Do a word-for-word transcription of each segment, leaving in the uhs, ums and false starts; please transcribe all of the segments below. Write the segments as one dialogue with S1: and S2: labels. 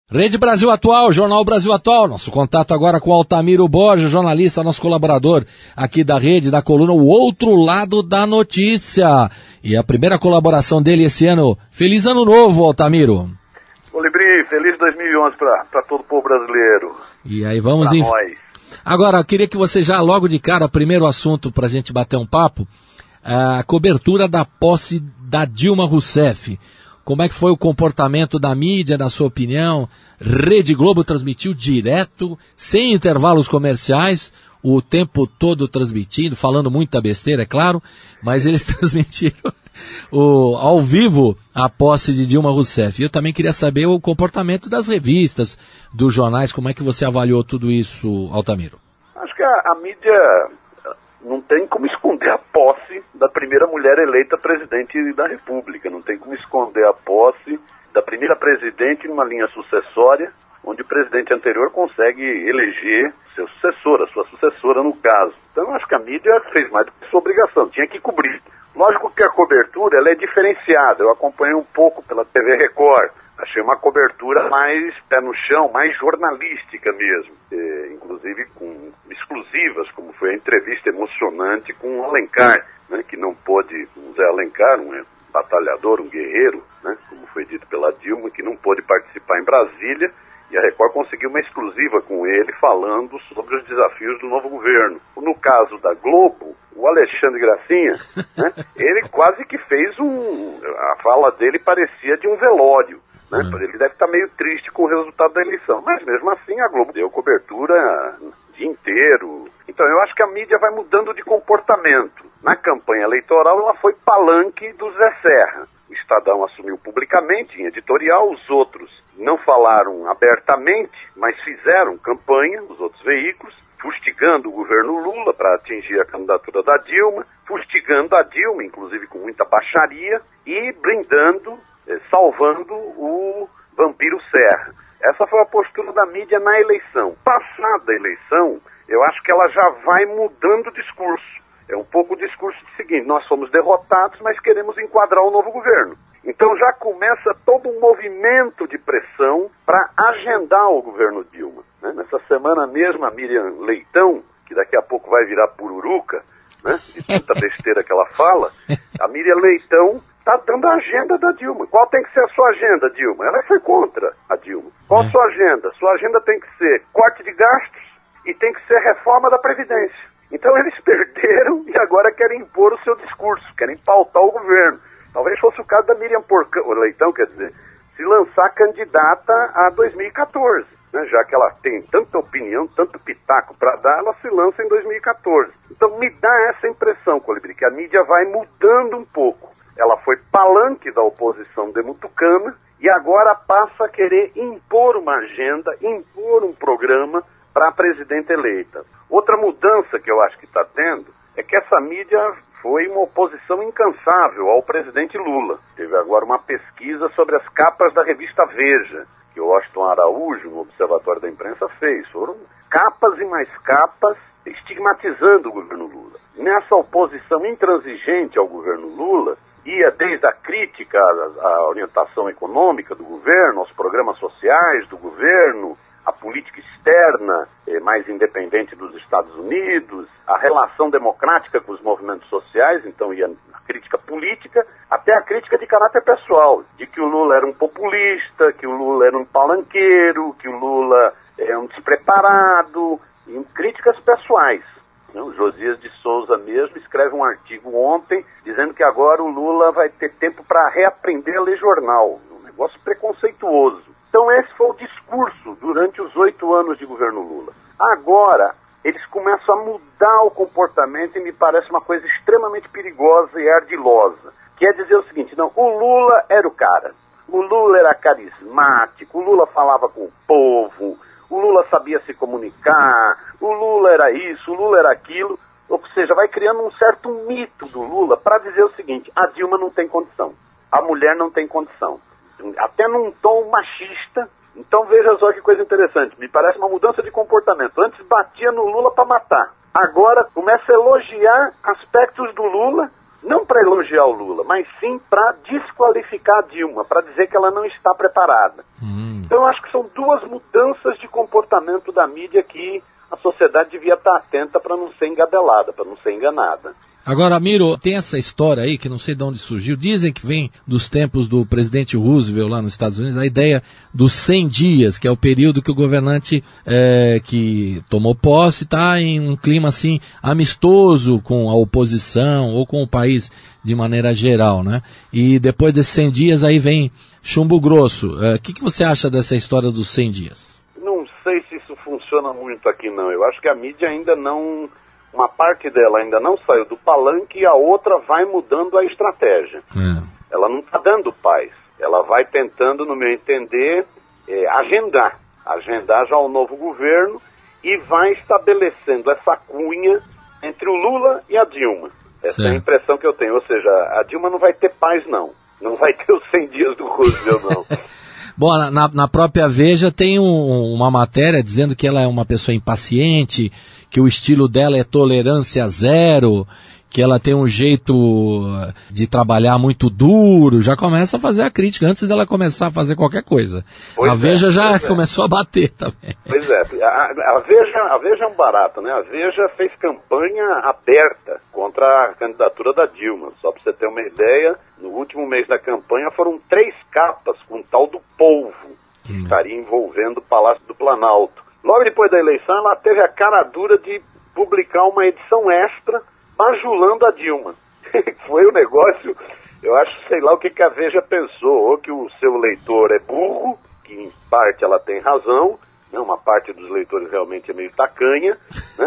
S1: Rede Brasil Atual, Jornal Brasil Atual, nosso contato agora com Altamiro Borges, jornalista, nosso colaborador aqui da rede, da coluna O Outro Lado da Notícia. E a primeira colaboração dele esse ano. Feliz Ano Novo, Altamiro.
S2: Colibri, feliz dois mil e onze para todo o povo brasileiro.
S1: E aí vamos
S2: pra
S1: em...
S2: nós.
S1: Agora, eu queria que você já logo de cara, primeiro assunto para a gente bater um papo, a cobertura da posse da Dilma Rousseff. Como é que foi o comportamento da mídia, na sua opinião? Rede Globo transmitiu direto, sem intervalos comerciais, o tempo todo transmitindo, falando muita besteira, é claro, mas eles transmitiram o, ao vivo a posse de Dilma Rousseff. Eu também queria saber o comportamento das revistas, dos jornais, como é que você avaliou tudo isso, Altamiro?
S2: Acho que a, a mídia não tem como esconder a posse da primeira mulher eleita presidente da República, não tem como esconder a posse da primeira presidente numa linha sucessória, onde o presidente anterior consegue eleger seu sucessor, a sua sucessora no caso. Então eu acho que a mídia fez mais do que sua obrigação, tinha que cobrir. Lógico que a cobertura ela é diferenciada, eu acompanhei um pouco pela T V Record, achei uma cobertura mais pé no chão, mais jornalística mesmo, é, inclusive com exclusivas, como foi a entrevista emocionante com o Alencar, né, que não pôde, o Zé Alencar, um batalhador, um guerreiro, né, como foi dito pela Dilma, que não pôde participar em Brasília, e a Record conseguiu uma exclusiva com ele falando sobre os desafios do novo governo. No caso da Globo, o Alexandre Gracinha, né, ele quase que fez um... a fala dele parecia de um velório. Né? Uhum. Ele deve estar meio triste com o resultado da eleição, mas mesmo assim a Globo deu cobertura o dia inteiro. Então eu acho que a mídia vai mudando de comportamento. Na campanha eleitoral ela foi palanque do Zé Serra. O Estadão assumiu publicamente em editorial, os outros não falaram abertamente, mas fizeram campanha, os outros veículos, fustigando o governo Lula para atingir a candidatura da Dilma, fustigando a Dilma, inclusive com muita baixaria, e blindando, salvando o vampiro Serra. Essa foi a postura da mídia na eleição. Passada a eleição, eu acho que ela já vai mudando o discurso. É um pouco o discurso do seguinte: nós somos derrotados, mas queremos enquadrar o novo governo. Então já começa todo um movimento de pressão para agendar o governo Dilma. Né? Nessa semana mesmo, a Miriam Leitão, que daqui a pouco vai virar pururuca, né, de tanta besteira que ela fala, a Miriam Leitão está dando a agenda da Dilma. Qual tem que ser a sua agenda, Dilma? Ela foi contra a Dilma. Qual a sua agenda? Sua agenda tem que ser corte de gastos e tem que ser reforma da Previdência. Então eles perderam e agora querem impor o seu discurso, querem pautar o governo. Talvez fosse o caso da Miriam Porca... Leitão, quer dizer, se lançar candidata a dois mil e catorze. Né? Já que ela tem tanta opinião, tanto pitaco para dar, ela se lança em dois mil e catorze. Então me dá essa impressão, Colibri, que a mídia vai mudando um pouco. Ela foi palanque da oposição demutucana e agora passa a querer impor uma agenda, impor um programa para a presidente eleita. Outra mudança que eu acho que está tendo é que essa mídia foi uma oposição incansável ao presidente Lula. Teve agora uma pesquisa sobre as capas da revista Veja, que o Washington Araújo, no Observatório da Imprensa, fez. Foram capas e mais capas estigmatizando o governo Lula. Nessa oposição intransigente ao governo Lula, ia desde a crítica à, à orientação econômica do governo, aos programas sociais do governo, a política externa eh, mais independente dos Estados Unidos, a relação democrática com os movimentos sociais, então ia a crítica política, até a crítica de caráter pessoal, de que o Lula era um populista, que o Lula era um palanqueiro, que o Lula é um despreparado, e críticas pessoais. O Josias de Souza mesmo escreve um artigo ontem dizendo que agora o Lula vai ter tempo para reaprender a ler jornal, um negócio preconceituoso. Então esse foi o discurso durante os oito anos de governo Lula. Agora, eles começam a mudar o comportamento e me parece uma coisa extremamente perigosa e ardilosa. Que é dizer o seguinte: não, o Lula era o cara. O Lula era carismático, o Lula falava com o povo, o Lula sabia se comunicar, o Lula era isso, o Lula era aquilo. Ou seja, vai criando um certo mito do Lula para dizer o seguinte: a Dilma não tem condição, a mulher não tem condição. Até num tom machista. Então veja só que coisa interessante, me parece uma mudança de comportamento. Antes batia no Lula para matar, agora começa a elogiar aspectos do Lula, não para elogiar o Lula, mas sim para desqualificar a Dilma, para dizer que ela não está preparada. Hum. Então eu acho que são duas mudanças de comportamento da mídia que a sociedade devia estar atenta para não ser engabelada, para não ser enganada.
S1: Agora, Miro, tem essa história aí, que não sei de onde surgiu, dizem que vem dos tempos do presidente Roosevelt lá nos Estados Unidos, a ideia dos cem dias, que é o período que o governante é, que tomou posse está em um clima assim amistoso com a oposição ou com o país de maneira geral, né? E depois desses cem dias aí vem chumbo grosso. O é, que, que você acha dessa história dos cem dias?
S2: Não sei se isso funciona muito aqui não, eu acho que a mídia ainda não... Uma parte dela ainda não saiu do palanque e a outra vai mudando a estratégia. É. Ela não está dando paz. Ela vai tentando, no meu entender, é, agendar. Agendar já o novo governo e vai estabelecendo essa cunha entre o Lula e a Dilma. Essa certo. É a impressão que eu tenho. Ou seja, a Dilma não vai ter paz, não. Não vai ter os cem dias do Roosevelt, não.
S1: Bom, na, na própria Veja tem um, uma matéria dizendo que ela é uma pessoa impaciente, que o estilo dela é tolerância zero, que ela tem um jeito de trabalhar muito duro, já começa a fazer a crítica antes dela começar a fazer qualquer coisa. Pois a Veja é, já começou é. a bater também.
S2: Pois é, a, a, Veja, a Veja é um barato, né? A Veja fez campanha aberta contra a candidatura da Dilma. Só para você ter uma ideia, no último mês da campanha foram três capas com o tal do polvo, que hum. estaria envolvendo o Palácio do Planalto. Logo depois da eleição, ela teve a cara dura de publicar uma edição extra bajulando a Dilma. Foi um negócio, eu acho, sei lá o que, que a Veja pensou, ou que o seu leitor é burro, que em parte ela tem razão, né, uma parte dos leitores realmente é meio tacanha, né,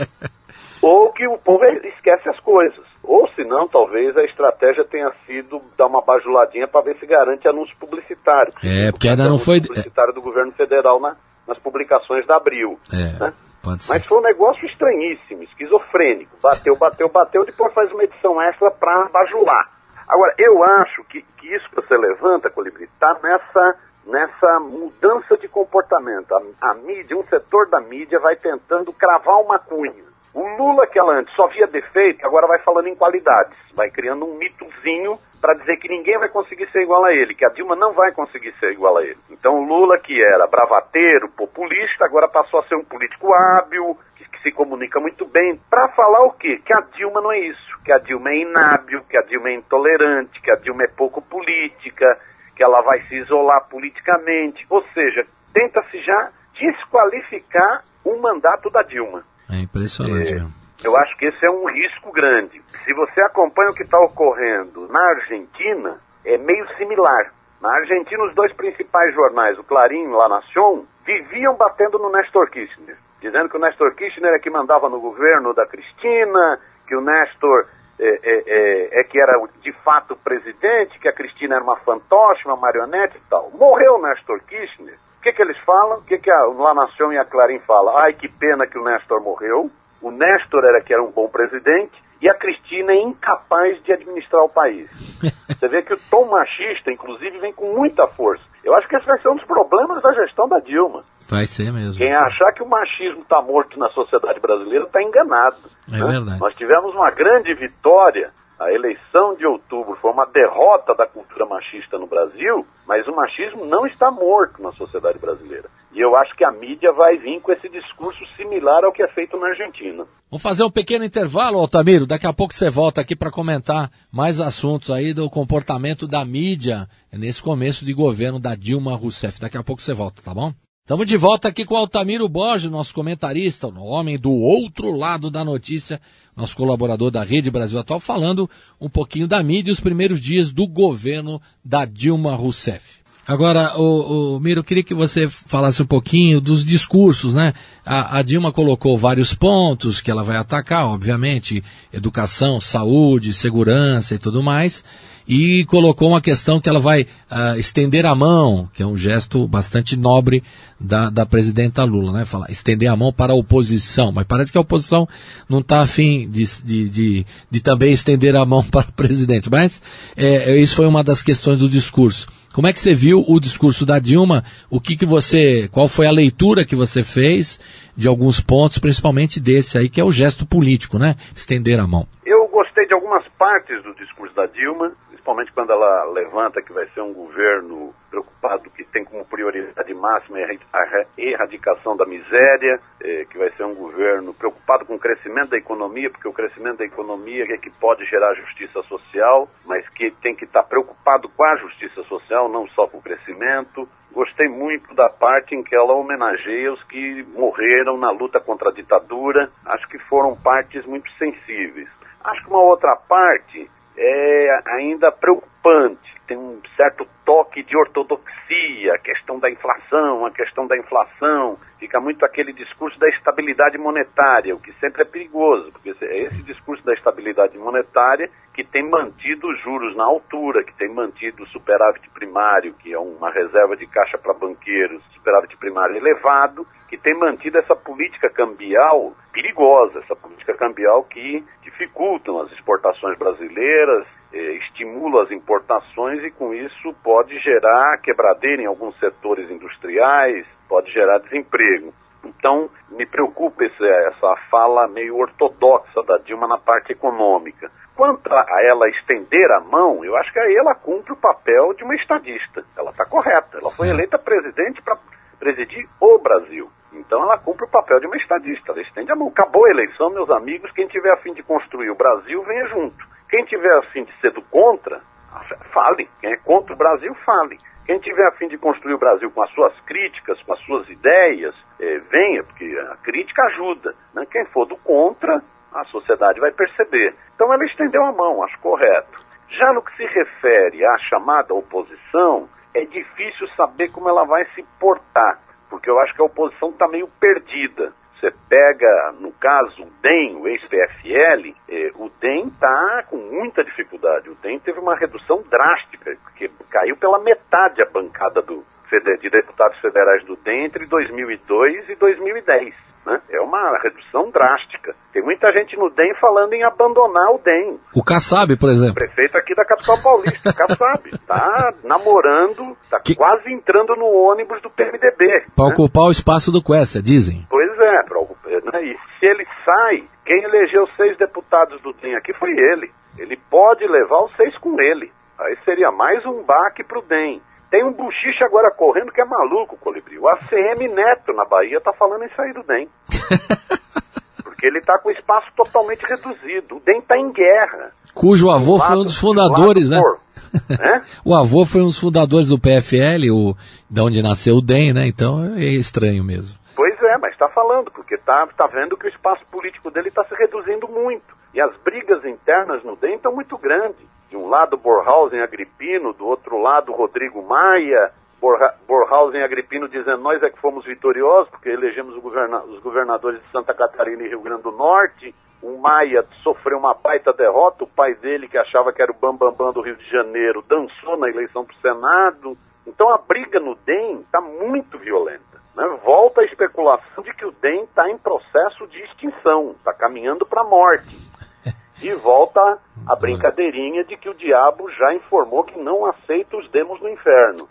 S2: ou que o povo esquece as coisas. Ou se não, talvez a estratégia tenha sido dar uma bajuladinha para ver se garante anúncio publicitário.
S1: É, porque ainda não foi...
S2: publicitário do governo federal na, nas publicações da Abril.
S1: É.
S2: Né?
S1: Pode ser.
S2: Mas foi um negócio estranhíssimo, esquizofrênico. Bateu, bateu, bateu, depois faz uma edição extra para bajular. Agora, eu acho que, que isso que você levanta, Colibri, está nessa, nessa mudança de comportamento. A, a mídia, um setor da mídia vai tentando cravar uma cunha. O Lula, que ela antes só via defeito, agora vai falando em qualidades. Vai criando um mitozinho para dizer que ninguém vai conseguir ser igual a ele, que a Dilma não vai conseguir ser igual a ele. Então o Lula, que era bravateiro, populista, agora passou a ser um político hábil, que, que se comunica muito bem, para falar o quê? Que a Dilma não é isso, que a Dilma é inábil, que a Dilma é intolerante, que a Dilma é pouco política, que ela vai se isolar politicamente. Ou seja, tenta-se já desqualificar o mandato da Dilma.
S1: É impressionante.
S2: É, eu acho que esse é um risco grande. Se você acompanha o que está ocorrendo na Argentina, é meio similar. Na Argentina, os dois principais jornais, o Clarín e La Nación, viviam batendo no Néstor Kirchner, dizendo que o Néstor Kirchner é que mandava no governo da Cristina, que o Néstor é, é, é, é que era de fato presidente, que a Cristina era uma fantoche, uma marionete e tal. Morreu o Néstor Kirchner. O que, que eles falam? O que, que a La Nación e a Clarín falam? Ai, que pena que o Néstor morreu. O Néstor era que era um bom presidente e a Cristina é incapaz de administrar o país. Você vê que o tom machista, inclusive, vem com muita força. Eu acho que esse vai ser um dos problemas da gestão da Dilma.
S1: Vai ser mesmo.
S2: Quem achar que o machismo está morto na sociedade brasileira está enganado.
S1: É
S2: né?
S1: verdade.
S2: Nós tivemos uma grande vitória. A eleição de outubro foi uma derrota da cultura machista no Brasil, mas o machismo não está morto na sociedade brasileira. E eu acho que a mídia vai vir com esse discurso similar ao que é feito na Argentina.
S1: Vamos fazer um pequeno intervalo, Altamiro. Daqui a pouco você volta aqui para comentar mais assuntos aí do comportamento da mídia nesse começo de governo da Dilma Rousseff. Daqui a pouco você volta, tá bom? Estamos de volta aqui com o Altamiro Borges, nosso comentarista, o homem do outro lado da notícia, nosso colaborador da Rede Brasil Atual, falando um pouquinho da mídia e os primeiros dias do governo da Dilma Rousseff. Agora, o, o Miro, eu queria que você falasse um pouquinho dos discursos, né? A, a Dilma colocou vários pontos que ela vai atacar, obviamente, educação, saúde, segurança e tudo mais, e colocou uma questão que ela vai uh, estender a mão, que é um gesto bastante nobre da, da presidenta Lula, né? Falar, estender a mão para a oposição, mas parece que a oposição não está afim de, de, de, de também estender a mão para o presidente, mas é, isso foi uma das questões do discurso. Como é que você viu o discurso da Dilma? O que que você, qual foi a leitura que você fez de alguns pontos, principalmente desse aí, que é o gesto político, né? Estender a mão.
S2: Eu gostei de algumas partes do discurso da Dilma, principalmente quando ela levanta que vai ser um governo preocupado, que tem como prioridade máxima a erradicação da miséria, eh, que vai ser um governo preocupado com o crescimento da economia, porque o crescimento da economia é que pode gerar justiça social, mas que tem que estar preocupado com a justiça social, não só com o crescimento. Gostei muito da parte em que ela homenageia os que morreram na luta contra a ditadura. Acho que foram partes muito sensíveis. Acho que uma outra parte é ainda preocupante. Tem um certo toque de ortodoxia, a questão da inflação, a questão da inflação. Fica muito aquele discurso da estabilidade monetária, o que sempre é perigoso, porque é esse discurso da estabilidade monetária que tem mantido os juros na altura, que tem mantido o superávit primário, que é uma reserva de caixa para banqueiros, superávit primário elevado, que tem mantido essa política cambial perigosa, essa política cambial que dificultam as exportações brasileiras, eh, estimula as importações e com isso pode gerar quebradeira em alguns setores industriais, pode gerar desemprego. Então, me preocupa esse, essa fala meio ortodoxa da Dilma na parte econômica. Quanto a ela estender a mão, eu acho que aí ela cumpre o papel de uma estadista. Ela está correta. Ela foi eleita presidente para presidir o Brasil. Então ela cumpre o papel de uma estadista. Ela estende a mão. Acabou a eleição, meus amigos. Quem tiver a fim de construir o Brasil, venha junto. Quem tiver a fim de ser do contra, fale. Quem é contra o Brasil, fale. Quem tiver a fim de construir o Brasil com as suas críticas, com as suas ideias, eh, venha, porque a crítica ajuda, né? Quem for do contra, a sociedade vai perceber. Então ela estendeu a mão, acho correto. Já no que se refere à chamada oposição, é difícil saber como ela vai se portar, porque eu acho que a oposição está meio perdida. Você pega, no caso, o D E M, o ex-P F L, eh, o D E M está com muita dificuldade. O D E M teve uma redução drástica, porque caiu pela metade a bancada do, de deputados federais do D E M entre dois mil e dois e dois mil e dez. Né? É uma redução drástica. Tem muita gente no D E M falando em abandonar o D E M.
S1: O Kassab, por exemplo.
S2: O prefeito aqui da capital paulista, o Kassab, está namorando, está que... quase entrando no ônibus do P M D B.
S1: Para
S2: né?
S1: ocupar o espaço do Questa, dizem.
S2: Pois é, pra, né? E se ele sai, quem elegeu seis deputados do D E M aqui foi ele. Ele pode levar os seis com ele. Aí seria mais um baque para o D E M. Tem um buchiche agora correndo que é maluco, Colibri. O A C M Neto, na Bahia, está falando em sair do D E M. Porque ele está com o espaço totalmente reduzido. O D E M está em guerra.
S1: Cujo avô lado, foi um dos fundadores, né?
S2: É?
S1: O avô foi um dos fundadores do P F L, o, de onde nasceu o D E M, né? Então é estranho mesmo.
S2: Pois é, mas está falando, porque está tá vendo que o espaço político dele está se reduzindo muito. E as brigas internas no D E M estão muito grandes. De um lado, Bornhausen e Agrippino, do outro lado, Rodrigo Maia, Borha, Bornhausen e Agrippino dizendo nós é que fomos vitoriosos, porque elegemos o governa, os governadores de Santa Catarina e Rio Grande do Norte. O Maia sofreu uma baita derrota, o pai dele, que achava que era o Bambambam Bam Bam do Rio de Janeiro, dançou na eleição para o Senado. Então a briga no D E M está muito violenta. Né? Volta a especulação de que o D E M está em processo de extinção, está caminhando para a morte. E volta a brincadeirinha de que o diabo já informou que não aceita os demos no inferno.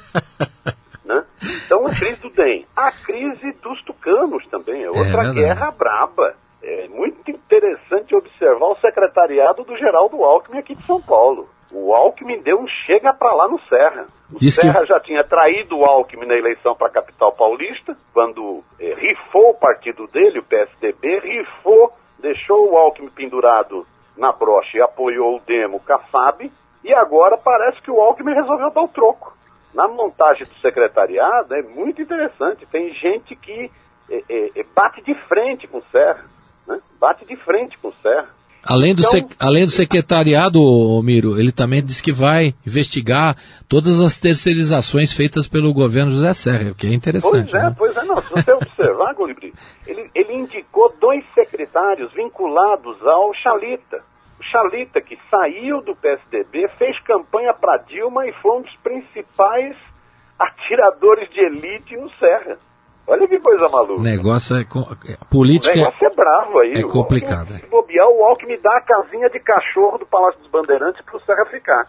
S2: Né? Então, a crise do D E M. A crise dos tucanos também, é outra é guerra braba. É muito interessante observar o secretariado do Geraldo Alckmin aqui de São Paulo. O Alckmin deu um chega pra lá no Serra. O Diz Serra que... já tinha traído o Alckmin na eleição para a capital paulista, quando é, rifou o partido dele, o P S D B, rifou, deixou o Alckmin pendurado na brocha e apoiou o demo Kassab, e agora parece que o Alckmin resolveu dar o troco. Na montagem do secretariado é muito interessante, tem gente que é, é, bate de frente com o Serra, né? Bate de frente com o Serra.
S1: Além do, então, sec, além do secretariado, Miro, ele também diz que vai investigar todas as terceirizações feitas pelo governo José Serra, o que é interessante.
S2: Pois é,
S1: né?
S2: pois é, não, se você observar, Golibri, ele, ele indicou dois secretários vinculados ao Chalita. O Chalita, que saiu do P S D B, fez campanha para Dilma e foi um dos principais atiradores de elite no Serra. Olha que coisa maluca.
S1: O negócio é... A política...
S2: O negócio é bravo aí.
S1: É complicado.
S2: Alckmin, se bobear, o Alckmin dá a casinha de cachorro do Palácio dos Bandeirantes para o Serra ficar.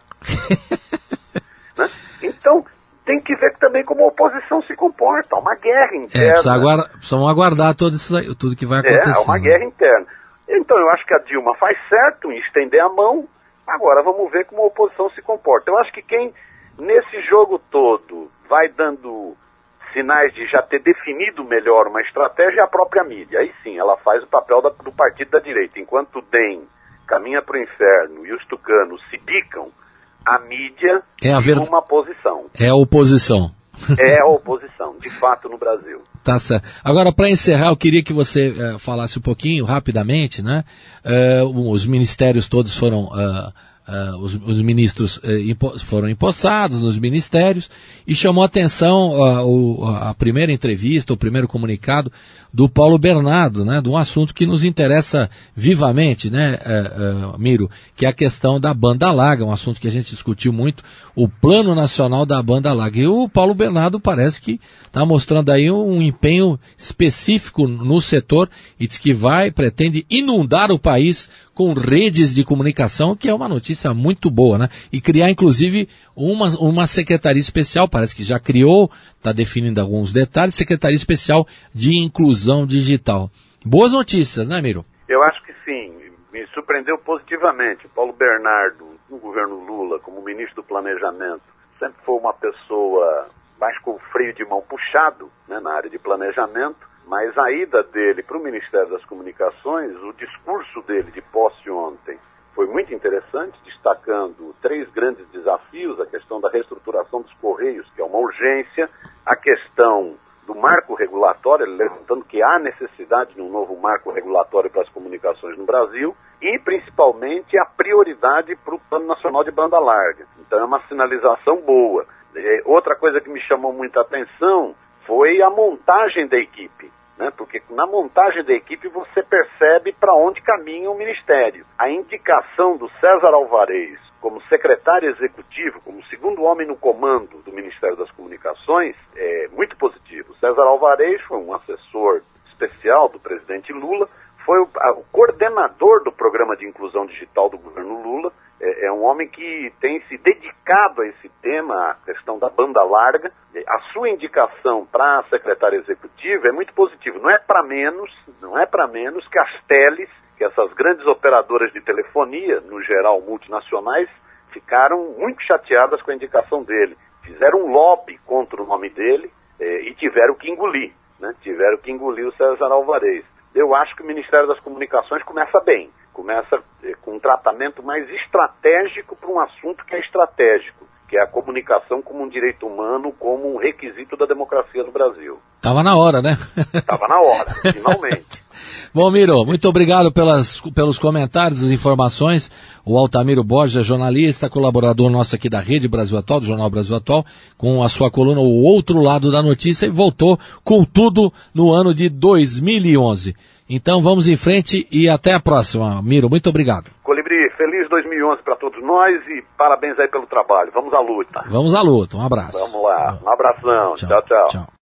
S2: Né? Então, tem que ver também como a oposição se comporta. Há uma guerra interna.
S1: É, precisa aguardar, precisamos aguardar tudo, isso aí, tudo que vai acontecer.
S2: É, há uma guerra interna. Então, eu acho que a Dilma faz certo em estender a mão. Agora, vamos ver como a oposição se comporta. Eu acho que quem Nesse jogo todo, vai dando sinais de já ter definido melhor uma estratégia é a própria mídia. Aí sim, ela faz o papel da, do partido da direita. Enquanto o D E M caminha para o inferno e os tucanos se bicam, a mídia
S1: é a ver...
S2: uma posição.
S1: É a oposição.
S2: É a oposição, de fato, no Brasil.
S1: Tá certo. Agora, para encerrar, eu queria que você uh, falasse um pouquinho, rapidamente, né? Uh, os ministérios todos foram... Uh, Uh, os, os ministros uh, impo- foram empossados nos ministérios e chamou a atenção uh, o, a primeira entrevista, o primeiro comunicado do Paulo Bernardo, né, de um assunto que nos interessa vivamente, né, uh, uh, Miro, que é a questão da banda larga, um assunto que a gente discutiu muito, o Plano Nacional da Banda Larga. E o Paulo Bernardo parece que está mostrando aí um empenho específico no setor e diz que vai, pretende inundar o país com redes de comunicação, que é uma notícia muito boa, né? E criar, inclusive, uma, uma secretaria especial, parece que já criou, está definindo alguns detalhes, secretaria especial de inclusão digital. Boas notícias, né, Miro?
S2: Eu acho que sim, me surpreendeu positivamente. Paulo Bernardo, no governo Lula, como ministro do Planejamento, sempre foi uma pessoa mais com o freio de mão puxado, né, na área de planejamento. Mas a ida dele para o Ministério das Comunicações, o discurso dele de posse ontem foi muito interessante, destacando três grandes desafios: a questão da reestruturação dos Correios, que é uma urgência, a questão do marco regulatório, levantando que há necessidade de um novo marco regulatório para as comunicações no Brasil, e principalmente a prioridade para o Plano Nacional de Banda Larga. Então é uma sinalização boa. É, outra coisa que me chamou muita atenção foi a montagem da equipe, né? Porque na montagem da equipe você percebe para onde caminha o Ministério. A indicação do César Alvarez como secretário executivo, como segundo homem no comando do Ministério das Comunicações, é muito positivo. César Alvarez foi um assessor especial do presidente Lula, foi o, a, o coordenador do programa de inclusão digital do governo Lula, é, é um homem que tem se dedicado a esse tema, a questão da banda larga. A sua indicação para a secretária executiva é muito positiva. Não é para menos, não é para menos que as teles, que essas grandes operadoras de telefonia, no geral multinacionais, ficaram muito chateadas com a indicação dele. Fizeram um lobby contra o nome dele eh, e tiveram que engolir, né? Tiveram que engolir o César Alvarez. Eu acho que o Ministério das Comunicações começa bem, começa eh, com um tratamento mais estratégico para um assunto que é estratégico, que é a comunicação como um direito humano, como um requisito da democracia no Brasil.
S1: Tava na hora, né?
S2: Tava na hora, finalmente.
S1: Bom, Miro, muito obrigado pelas, pelos comentários, as informações. O Altamiro Borges é jornalista, colaborador nosso aqui da Rede Brasil Atual, do Jornal Brasil Atual, com a sua coluna O Outro Lado da Notícia, e voltou com tudo no ano de dois mil e onze. Então vamos em frente e até a próxima. Miro, muito obrigado.
S2: Colibri, feliz dois mil e onze para todos nós e parabéns aí pelo trabalho. Vamos à luta.
S1: Vamos à luta, um abraço.
S2: Vamos lá, um abração. Tchau, tchau. tchau.